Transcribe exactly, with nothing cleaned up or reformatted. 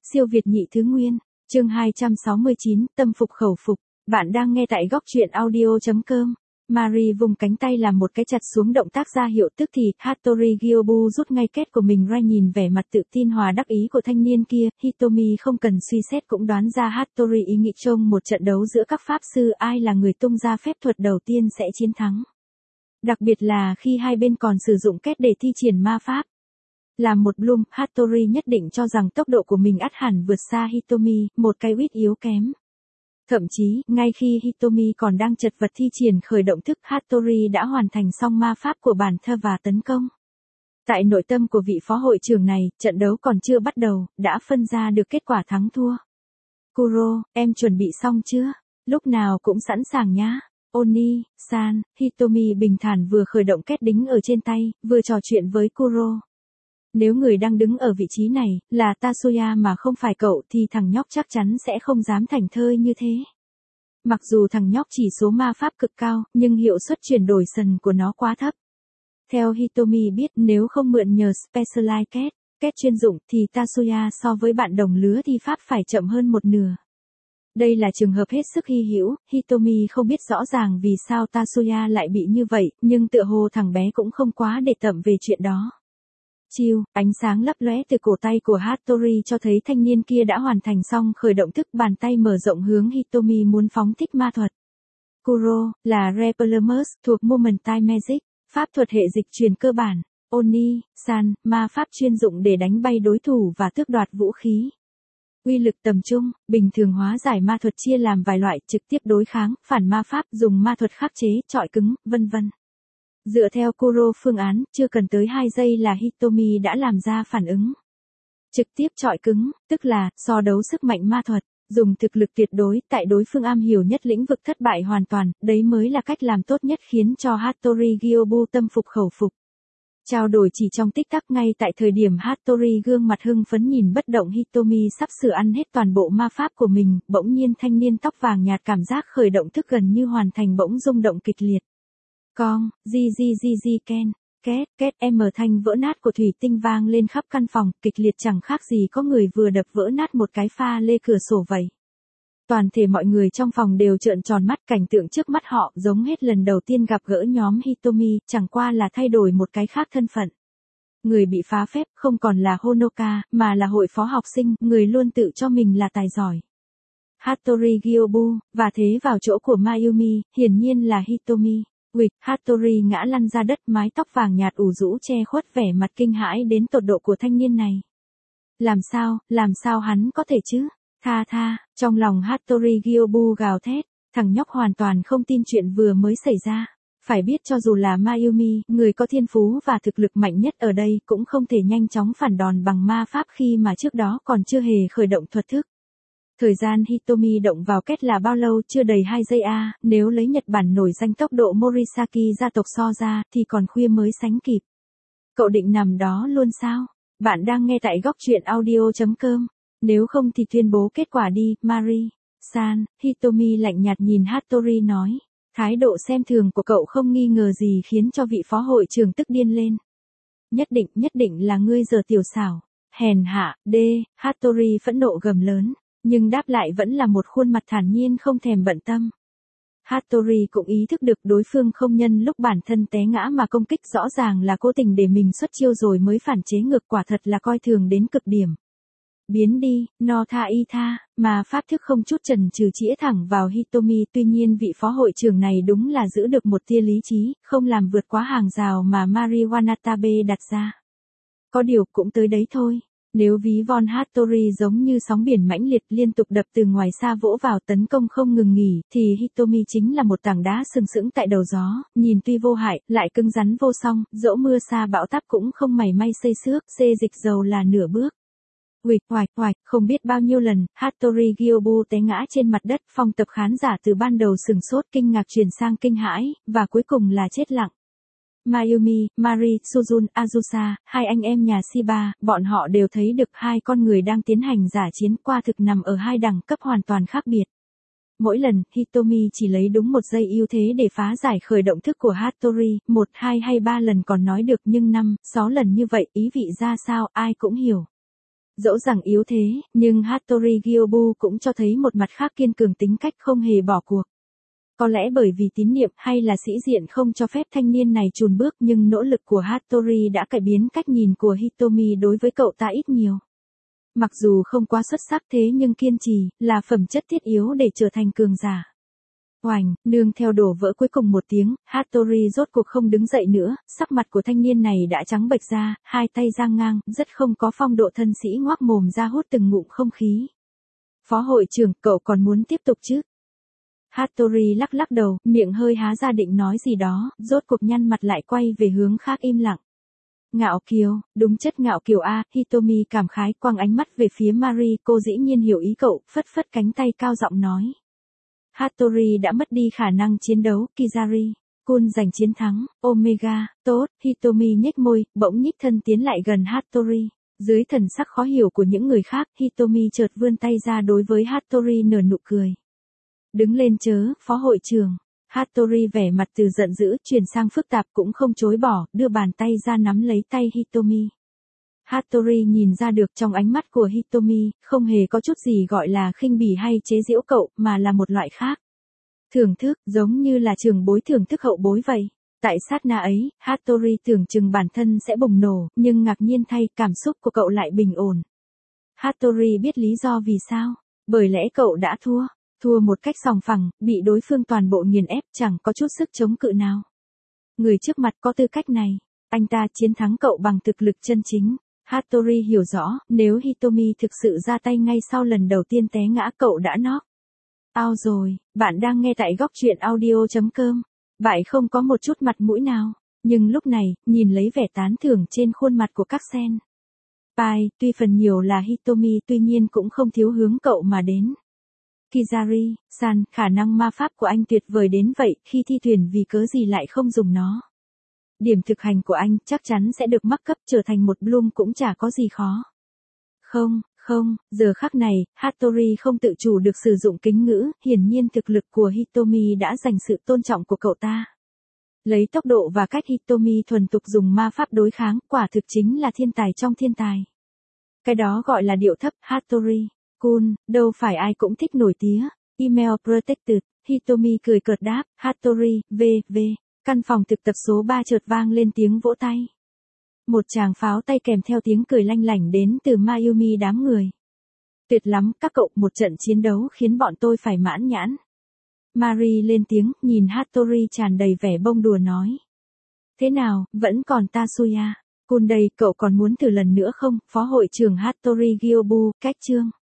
Siêu Việt nhị thứ nguyên, chương hai trăm sáu mươi chín, tâm phục khẩu phục. Bạn đang nghe tại góc truyện audio.com. Marie vùng cánh tay làm một cái chặt xuống động tác ra hiệu, tức thì Hattori Gyobu rút ngay két của mình ra. Nhìn vẻ mặt tự tin hòa đắc ý của thanh niên kia, Hitomi không cần suy xét cũng đoán ra Hattori ý nghĩ trong một trận đấu giữa các pháp sư ai là người tung ra phép thuật đầu tiên sẽ chiến thắng. Đặc biệt là khi hai bên còn sử dụng két để thi triển ma pháp. Làm một Bloom, Hattori nhất định cho rằng tốc độ của mình ắt hẳn vượt xa Hitomi, một cái quýt yếu kém. Thậm chí, ngay khi Hitomi còn đang chật vật thi triển khởi động thức, Hattori đã hoàn thành xong ma pháp của bản thân và tấn công. Tại nội tâm của vị phó hội trưởng này, trận đấu còn chưa bắt đầu, đã phân ra được kết quả thắng thua. Kuro, em chuẩn bị xong chưa? Lúc nào cũng sẵn sàng nhá. Oni-san, Hitomi bình thản vừa khởi động két đính ở trên tay, vừa trò chuyện với Kuro. Nếu người đang đứng ở vị trí này, là Tatsuya mà không phải cậu thì thằng nhóc chắc chắn sẽ không dám thảnh thơi như thế. Mặc dù thằng nhóc chỉ số ma pháp cực cao, nhưng hiệu suất chuyển đổi sần của nó quá thấp. Theo Hitomi biết, nếu không mượn nhờ Specialized Cat, két chuyên dụng, thì Tatsuya so với bạn đồng lứa thì pháp phải chậm hơn một nửa. Đây là trường hợp hết sức hy hữu, Hitomi không biết rõ ràng vì sao Tatsuya lại bị như vậy, nhưng tựa hồ thằng bé cũng không quá để tâm về chuyện đó. Chiêu, ánh sáng lấp lóe từ cổ tay của Hattori cho thấy thanh niên kia đã hoàn thành xong khởi động thức, bàn tay mở rộng hướng Hitomi muốn phóng thích ma thuật. Kuro, là Repellemus, thuộc Momentime Magic, pháp thuật hệ dịch truyền cơ bản. Oni-san, ma pháp chuyên dụng để đánh bay đối thủ và tước đoạt vũ khí. Uy lực tầm trung, bình thường hóa giải ma thuật chia làm vài loại, trực tiếp đối kháng, phản ma pháp, dùng ma thuật khắc chế, trọi cứng, vân vân. Dựa theo Kuro phương án, chưa cần tới hai giây là Hitomi đã làm ra phản ứng. Trực tiếp trọi cứng, tức là, so đấu sức mạnh ma thuật, dùng thực lực tuyệt đối, tại đối phương am hiểu nhất lĩnh vực thất bại hoàn toàn, đấy mới là cách làm tốt nhất khiến cho Hattori Gyobu tâm phục khẩu phục. Trao đổi chỉ trong tích tắc, ngay tại thời điểm Hattori gương mặt hưng phấn nhìn bất động Hitomi sắp sửa ăn hết toàn bộ ma pháp của mình, bỗng nhiên thanh niên tóc vàng nhạt cảm giác khởi động thức gần như hoàn thành bỗng rung động kịch liệt. Con, di di di di ken, két, két em thanh vỡ nát của thủy tinh vang lên khắp căn phòng, kịch liệt chẳng khác gì có người vừa đập vỡ nát một cái pha lê cửa sổ vậy. Toàn thể mọi người trong phòng đều trợn tròn mắt, cảnh tượng trước mắt họ giống hết lần đầu tiên gặp gỡ nhóm Hitomi, chẳng qua là thay đổi một cái khác thân phận. Người bị phá phép không còn là Honoka, mà là hội phó học sinh, người luôn tự cho mình là tài giỏi. Hattori Gyobu, và thế vào chỗ của Mayumi, hiển nhiên là Hitomi. Quỵt, Hattori ngã lăn ra đất, mái tóc vàng nhạt ủ rũ che khuất vẻ mặt kinh hãi đến tột độ của thanh niên này. Làm sao, làm sao hắn có thể chứ? Tha tha, trong lòng Hattori Gyobu gào thét, thằng nhóc hoàn toàn không tin chuyện vừa mới xảy ra. Phải biết cho dù là Mayumi, người có thiên phú và thực lực mạnh nhất ở đây, cũng không thể nhanh chóng phản đòn bằng ma pháp khi mà trước đó còn chưa hề khởi động thuật thức. Thời gian Hitomi động vào két là bao lâu? Chưa đầy hai giây a, à, nếu lấy Nhật Bản nổi danh tốc độ Morisaki gia tộc so ra, thì còn khuya mới sánh kịp. Cậu định nằm đó luôn sao? Bạn đang nghe tại góc truyện audio.com. Nếu không thì tuyên bố kết quả đi, Marie-san. Hitomi lạnh nhạt nhìn Hattori nói. Thái độ xem thường của cậu không nghi ngờ gì khiến cho vị phó hội trưởng tức điên lên. Nhất định, nhất định là ngươi giờ tiểu xảo. Hèn hạ, đê, Hattori phẫn nộ gầm lớn. Nhưng đáp lại vẫn là một khuôn mặt thản nhiên không thèm bận tâm. Hattori cũng ý thức được đối phương không nhân lúc bản thân té ngã mà công kích, rõ ràng là cố tình để mình xuất chiêu rồi mới phản chế ngược, quả thật là coi thường đến cực điểm. Biến đi, no tha y tha, mà pháp thức không chút chần chừ chĩa thẳng vào Hitomi. Tuy nhiên vị phó hội trưởng này đúng là giữ được một tia lý trí, không làm vượt quá hàng rào mà Marie Wanatabe đặt ra. Có điều cũng tới đấy thôi. Nếu ví von Hattori giống như sóng biển mãnh liệt liên tục đập từ ngoài xa vỗ vào tấn công không ngừng nghỉ, thì Hitomi chính là một tảng đá sừng sững tại đầu gió, nhìn tuy vô hại, lại cứng rắn vô song, dẫu mưa sa bão táp cũng không mảy may xây xước, xê dịch dầu là nửa bước. Uịch, oạch, oạch, không biết bao nhiêu lần, Hattori Gyobu té ngã trên mặt đất, phòng tập khán giả từ ban đầu sừng sốt kinh ngạc chuyển sang kinh hãi, và cuối cùng là chết lặng. Mayumi, Marie, Suzun, Azusa, hai anh em nhà Shiba, bọn họ đều thấy được hai con người đang tiến hành giả chiến, qua thực nằm ở hai đẳng cấp hoàn toàn khác biệt. Mỗi lần, Hitomi chỉ lấy đúng một giây ưu thế để phá giải khởi động thức của Hattori, một, hai hay ba lần còn nói được, nhưng năm, sáu lần như vậy, ý vị ra sao, ai cũng hiểu. Dẫu rằng yếu thế, nhưng Hattori Gyobu cũng cho thấy một mặt khác kiên cường tính cách không hề bỏ cuộc. Có lẽ bởi vì tín niệm hay là sĩ diện không cho phép thanh niên này chùn bước, nhưng nỗ lực của Hattori đã cải biến cách nhìn của Hitomi đối với cậu ta ít nhiều. Mặc dù không quá xuất sắc thế nhưng kiên trì, là phẩm chất thiết yếu để trở thành cường giả. Oành, nương theo đổ vỡ cuối cùng một tiếng, Hattori rốt cuộc không đứng dậy nữa, sắc mặt của thanh niên này đã trắng bệch ra, hai tay giang ngang, rất không có phong độ thân sĩ, ngoác mồm ra hút từng ngụm không khí. Phó hội trưởng, cậu còn muốn tiếp tục chứ? Hattori lắc lắc đầu, miệng hơi há ra định nói gì đó, rốt cuộc nhăn mặt lại quay về hướng khác im lặng. Ngạo kiều, đúng chất ngạo kiều a, Hitomi cảm khái quăng ánh mắt về phía Mari, cô dĩ nhiên hiểu ý cậu, phất phất cánh tay cao giọng nói. Hattori đã mất đi khả năng chiến đấu, Kizari, Kun giành chiến thắng, Omega, tốt, Hitomi nhếch môi, bỗng nhích thân tiến lại gần Hattori. Dưới thần sắc khó hiểu của những người khác, Hitomi chợt vươn tay ra đối với Hattori nở nụ cười. Đứng lên chớ, phó hội trưởng. Hattori vẻ mặt từ giận dữ, chuyển sang phức tạp cũng không chối bỏ, đưa bàn tay ra nắm lấy tay Hitomi. Hattori nhìn ra được trong ánh mắt của Hitomi, không hề có chút gì gọi là khinh bỉ hay chế giễu cậu, mà là một loại khác. Thưởng thức, giống như là trưởng bối thưởng thức hậu bối vậy. Tại sát na ấy, Hattori tưởng chừng bản thân sẽ bùng nổ, nhưng ngạc nhiên thay, cảm xúc của cậu lại bình ổn. Hattori biết lý do vì sao, bởi lẽ cậu đã thua. Thua một cách sòng phẳng, bị đối phương toàn bộ nghiền ép, chẳng có chút sức chống cự nào. Người trước mặt có tư cách này, anh ta chiến thắng cậu bằng thực lực chân chính. Hattori hiểu rõ, nếu Hitomi thực sự ra tay ngay sau lần đầu tiên té ngã cậu đã knock out rồi. Bạn đang nghe tại góc truyện audio chấm com. Bạn không có một chút mặt mũi nào, nhưng lúc này, nhìn lấy vẻ tán thưởng trên khuôn mặt của các sen. Pai, tuy phần nhiều là Hitomi tuy nhiên cũng không thiếu hướng cậu mà đến. Kizari, san, khả năng ma pháp của anh tuyệt vời đến vậy, khi thi tuyển vì cớ gì lại không dùng nó. Điểm thực hành của anh chắc chắn sẽ được mắc cấp trở thành một Bloom cũng chả có gì khó. Không, không, giờ khắc này, Hattori không tự chủ được sử dụng kính ngữ, hiển nhiên thực lực của Hitomi đã giành sự tôn trọng của cậu ta. Lấy tốc độ và cách Hitomi thuần tục dùng ma pháp đối kháng, quả thực chính là thiên tài trong thiên tài. Cái đó gọi là điệu thấp, Hattori. Kun, đâu phải ai cũng thích nổi tía. Email protected, Hitomi cười cợt đáp, Hattori, v, v. Căn phòng thực tập số ba chợt vang lên tiếng vỗ tay. Một tràng pháo tay kèm theo tiếng cười lanh lảnh đến từ Mayumi đám người. Tuyệt lắm, các cậu, một trận chiến đấu khiến bọn tôi phải mãn nhãn. Mari lên tiếng, nhìn Hattori tràn đầy vẻ bông đùa nói. Thế nào, vẫn còn Tatsuya. Kun đây, cậu còn muốn thử lần nữa không, phó hội trưởng Hattori Gyobu, cách chương.